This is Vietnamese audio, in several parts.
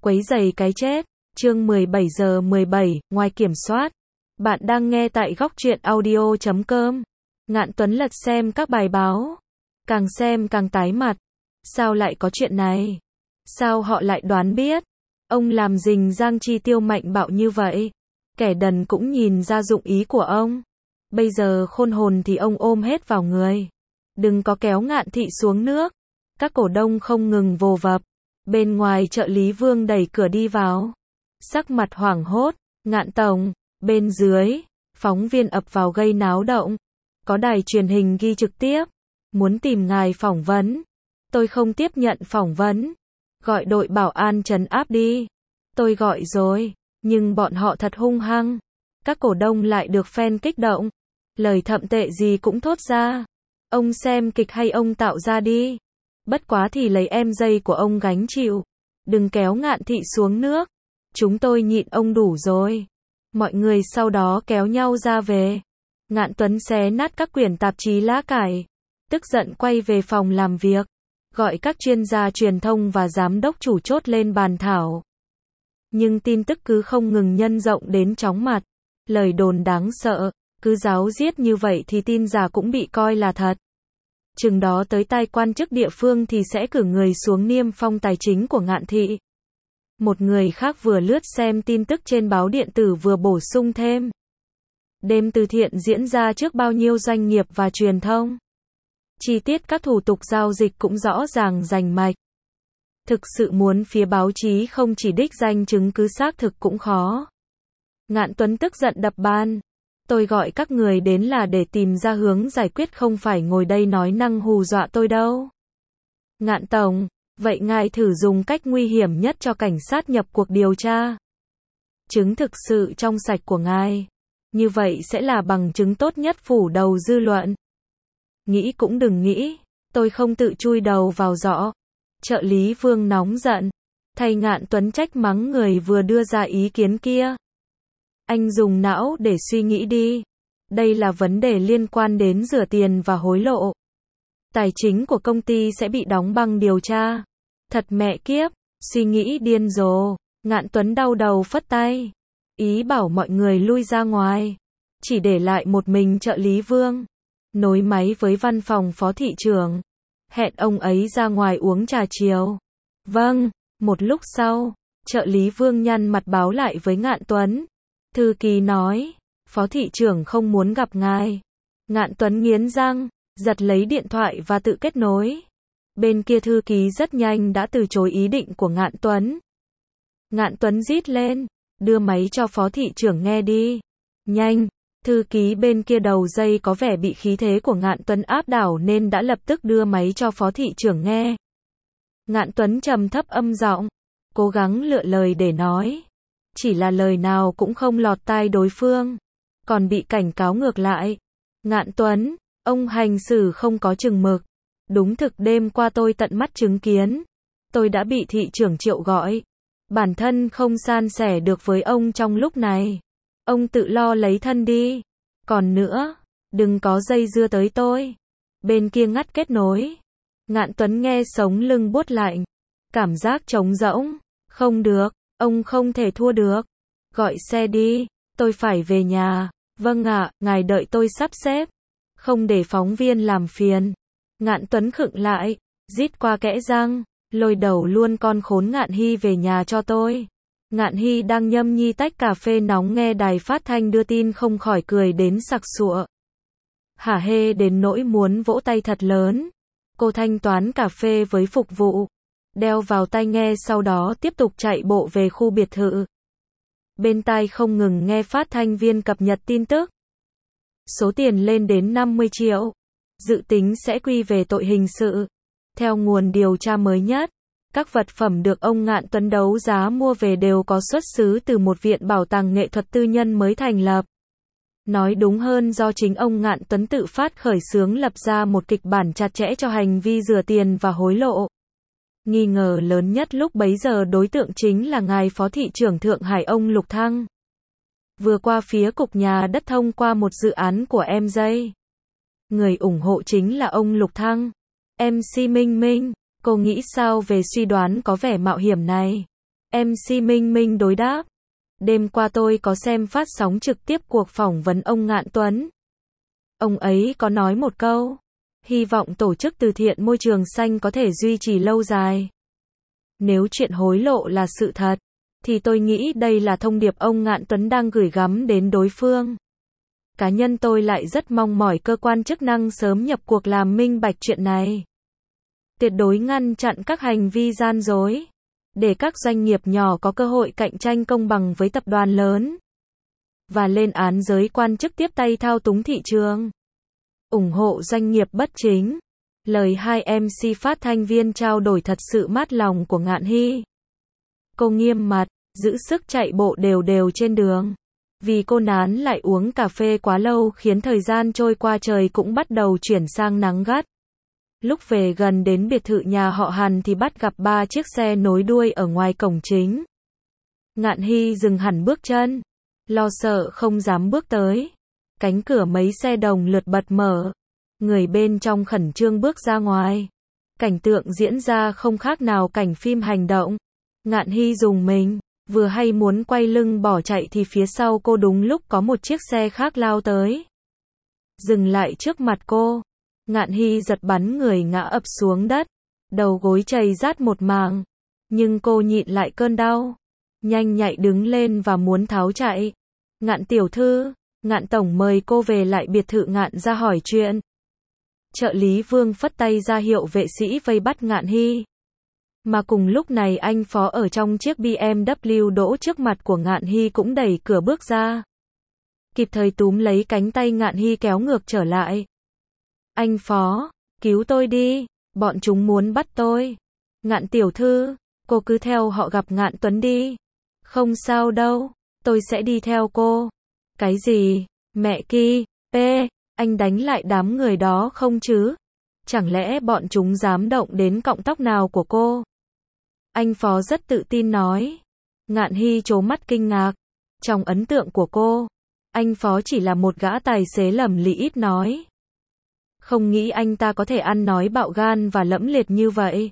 Quấy rầy cái chết. Chương 17 giờ 17, ngoài kiểm soát. Bạn đang nghe tại góc truyện audio.com. Ngạn Tuấn lật xem các bài báo. Càng xem càng tái mặt. Sao lại có chuyện này? Sao họ lại đoán biết? Ông làm rình rang chi tiêu mạnh bạo như vậy? Kẻ đần cũng nhìn ra dụng ý của ông. Bây giờ khôn hồn thì ông ôm hết vào người. Đừng có kéo Ngạn Thị xuống nước. Các cổ đông không ngừng vồ vập. Bên ngoài trợ lý Vương đẩy cửa đi vào. Sắc mặt hoảng hốt. Ngạn tổng. Bên dưới, phóng viên ập vào gây náo động. Có đài truyền hình ghi trực tiếp. Muốn tìm ngài phỏng vấn. Tôi không tiếp nhận phỏng vấn. Gọi đội bảo an trấn áp đi. Tôi gọi rồi, nhưng bọn họ thật hung hăng. Các cổ đông lại được fan kích động. Lời thậm tệ gì cũng thốt ra. Ông xem kịch hay ông tạo ra đi. Bất quá thì lấy em dây của ông gánh chịu. Đừng kéo Ngạn Thị xuống nước. Chúng tôi nhịn ông đủ rồi. Mọi người sau đó kéo nhau ra về. Ngạn Tuấn xé nát các quyển tạp chí lá cải. Tức giận quay về phòng làm việc. Gọi các chuyên gia truyền thông và giám đốc chủ chốt lên bàn thảo. Nhưng tin tức cứ không ngừng nhân rộng đến chóng mặt. Lời đồn đáng sợ. Cứ giáo diết như vậy thì tin giả cũng bị coi là thật. Chừng đó tới tai quan chức địa phương thì sẽ cử người xuống niêm phong tài chính của Ngạn Thị. Một người khác vừa lướt xem tin tức trên báo điện tử vừa bổ sung thêm. Đêm từ thiện diễn ra trước bao nhiêu doanh nghiệp và truyền thông. Chi tiết các thủ tục giao dịch cũng rõ ràng rành mạch. Thực sự muốn phía báo chí không chỉ đích danh chứng cứ xác thực cũng khó. Ngạn Tuấn tức giận đập bàn. Tôi gọi các người đến là để tìm ra hướng giải quyết, không phải ngồi đây nói năng hù dọa tôi đâu. Ngạn tổng, vậy ngài thử dùng cách nguy hiểm nhất cho cảnh sát nhập cuộc điều tra. Chứng thực sự trong sạch của ngài. Như vậy sẽ là bằng chứng tốt nhất phủ đầu dư luận. Nghĩ cũng đừng nghĩ, tôi không tự chui đầu vào giỏ. Trợ lý Vương nóng giận. Thay Ngạn Tuấn trách mắng người vừa đưa ra ý kiến kia. Anh dùng não để suy nghĩ đi. Đây là vấn đề liên quan đến rửa tiền và hối lộ. Tài chính của công ty sẽ bị đóng băng điều tra. Thật mẹ kiếp, suy nghĩ điên rồ. Ngạn Tuấn đau đầu phất tay. Ý bảo mọi người lui ra ngoài. Chỉ để lại một mình trợ lý Vương. Nối máy với văn phòng phó thị trưởng. Hẹn ông ấy ra ngoài uống trà chiều. Vâng, một lúc sau, trợ lý Vương nhăn mặt báo lại với Ngạn Tuấn. Thư ký nói, phó thị trưởng không muốn gặp ngài. Ngạn Tuấn nghiến răng, giật lấy điện thoại và tự kết nối. Bên kia thư ký rất nhanh đã từ chối ý định của Ngạn Tuấn. Ngạn Tuấn rít lên, đưa máy cho phó thị trưởng nghe đi. Nhanh, thư ký bên kia đầu dây có vẻ bị khí thế của Ngạn Tuấn áp đảo nên đã lập tức đưa máy cho phó thị trưởng nghe. Ngạn Tuấn trầm thấp âm giọng, cố gắng lựa lời để nói. Chỉ là lời nào cũng không lọt tai đối phương, còn bị cảnh cáo ngược lại. Ngạn Tuấn, ông hành xử không có chừng mực. Đúng thực đêm qua tôi tận mắt chứng kiến. Tôi đã bị thị trưởng Triệu gọi. Bản thân không san sẻ được với ông trong lúc này. Ông tự lo lấy thân đi. Còn nữa, đừng có dây dưa tới tôi. Bên kia ngắt kết nối. Ngạn Tuấn nghe sống lưng buốt lạnh. Cảm giác trống rỗng. Không được, ông không thể thua được. Gọi xe đi, tôi phải về nhà. Vâng ạ, ngài đợi tôi sắp xếp. Không để phóng viên làm phiền. Ngạn Tuấn khựng lại, rít qua kẽ răng, lôi đầu luôn con khốn Ngạn Hy về nhà cho tôi. Ngạn Hy đang nhâm nhi tách cà phê nóng nghe đài phát thanh đưa tin không khỏi cười đến sặc sụa. Hả hê đến nỗi muốn vỗ tay thật lớn. Cô thanh toán cà phê với phục vụ. Đeo vào tai nghe sau đó tiếp tục chạy bộ về khu biệt thự. Bên tai không ngừng nghe phát thanh viên cập nhật tin tức. Số tiền lên đến 50 triệu. Dự tính sẽ quy về tội hình sự. Theo nguồn điều tra mới nhất, các vật phẩm được ông Ngạn Tuấn đấu giá mua về đều có xuất xứ từ một viện bảo tàng nghệ thuật tư nhân mới thành lập. Nói đúng hơn do chính ông Ngạn Tuấn tự phát khởi xướng lập ra một kịch bản chặt chẽ cho hành vi rửa tiền và hối lộ. Nghi ngờ lớn nhất lúc bấy giờ đối tượng chính là ngài phó thị trưởng Thượng Hải ông Lục Thăng. Vừa qua phía cục nhà đất thông qua một dự án của MJ. Người ủng hộ chính là ông Lục Thăng. MC Minh Minh, cô nghĩ sao về suy đoán có vẻ mạo hiểm này? MC Minh Minh đối đáp. Đêm qua tôi có xem phát sóng trực tiếp cuộc phỏng vấn ông Ngạn Tuấn. Ông ấy có nói một câu, hy vọng tổ chức từ thiện môi trường xanh có thể duy trì lâu dài. Nếu chuyện hối lộ là sự thật, thì tôi nghĩ đây là thông điệp ông Ngạn Tuấn đang gửi gắm đến đối phương. Cá nhân tôi lại rất mong mỏi cơ quan chức năng sớm nhập cuộc làm minh bạch chuyện này. Tuyệt đối ngăn chặn các hành vi gian dối, để các doanh nghiệp nhỏ có cơ hội cạnh tranh công bằng với tập đoàn lớn. Và lên án giới quan chức tiếp tay thao túng thị trường. Ủng hộ doanh nghiệp bất chính. Lời hai MC phát thanh viên trao đổi thật sự mát lòng của Ngạn Hy. Cô nghiêm mặt, giữ sức chạy bộ đều đều trên đường. Vì cô nán lại uống cà phê quá lâu khiến thời gian trôi qua trời cũng bắt đầu chuyển sang nắng gắt. Lúc về gần đến biệt thự nhà họ Hàn thì bắt gặp 3 chiếc xe nối đuôi ở ngoài cổng chính. Ngạn Hy dừng hẳn bước chân, lo sợ không dám bước tới. Cánh cửa mấy xe đồng lượt bật mở. Người bên trong khẩn trương bước ra ngoài. Cảnh tượng diễn ra không khác nào cảnh phim hành động. Ngạn Hy rùng mình, vừa hay muốn quay lưng bỏ chạy thì phía sau cô đúng lúc có một chiếc xe khác lao tới. Dừng lại trước mặt cô. Ngạn Hy giật bắn người ngã ập xuống đất. Đầu gối chày rát một mảng. Nhưng cô nhịn lại cơn đau. Nhanh nhạy đứng lên và muốn tháo chạy. Ngạn tiểu thư, Ngạn tổng mời cô về lại biệt thự Ngạn ra hỏi chuyện. Trợ lý Vương phất tay ra hiệu vệ sĩ vây bắt Ngạn Hy. Mà cùng lúc này anh phó ở trong chiếc BMW đỗ trước mặt của Ngạn Hy cũng đẩy cửa bước ra. Kịp thời túm lấy cánh tay Ngạn Hy kéo ngược trở lại. Anh phó, cứu tôi đi, bọn chúng muốn bắt tôi. Ngạn tiểu thư, cô cứ theo họ gặp Ngạn Tuấn đi. Không sao đâu, tôi sẽ đi theo cô. Cái gì? Mẹ ki, anh đánh lại đám người đó không chứ? Chẳng lẽ bọn chúng dám động đến cọng tóc nào của cô? Anh phó rất tự tin nói. Ngạn Hy trố mắt kinh ngạc. Trong ấn tượng của cô, anh phó chỉ là một gã tài xế lầm lĩ ít nói. Không nghĩ anh ta có thể ăn nói bạo gan và lẫm liệt như vậy.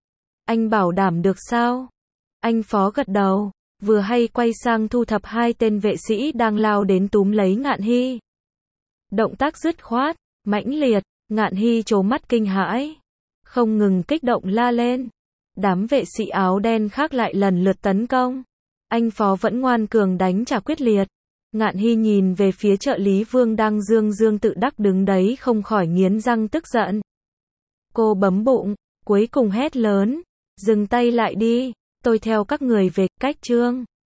Anh bảo đảm được sao? Anh phó gật đầu, vừa hay quay sang thu thập 2 tên vệ sĩ đang lao đến túm lấy Ngạn Hy. Động tác dứt khoát, mãnh liệt, Ngạn Hy trố mắt kinh hãi, không ngừng kích động la lên. Đám vệ sĩ áo đen khác lại lần lượt tấn công. Anh phó vẫn ngoan cường đánh trả quyết liệt. Ngạn Hy nhìn về phía trợ lý Vương đang dương dương tự đắc đứng đấy không khỏi nghiến răng tức giận. Cô bấm bụng, cuối cùng hét lớn. Dừng tay lại đi, tôi theo các người về, cách trương.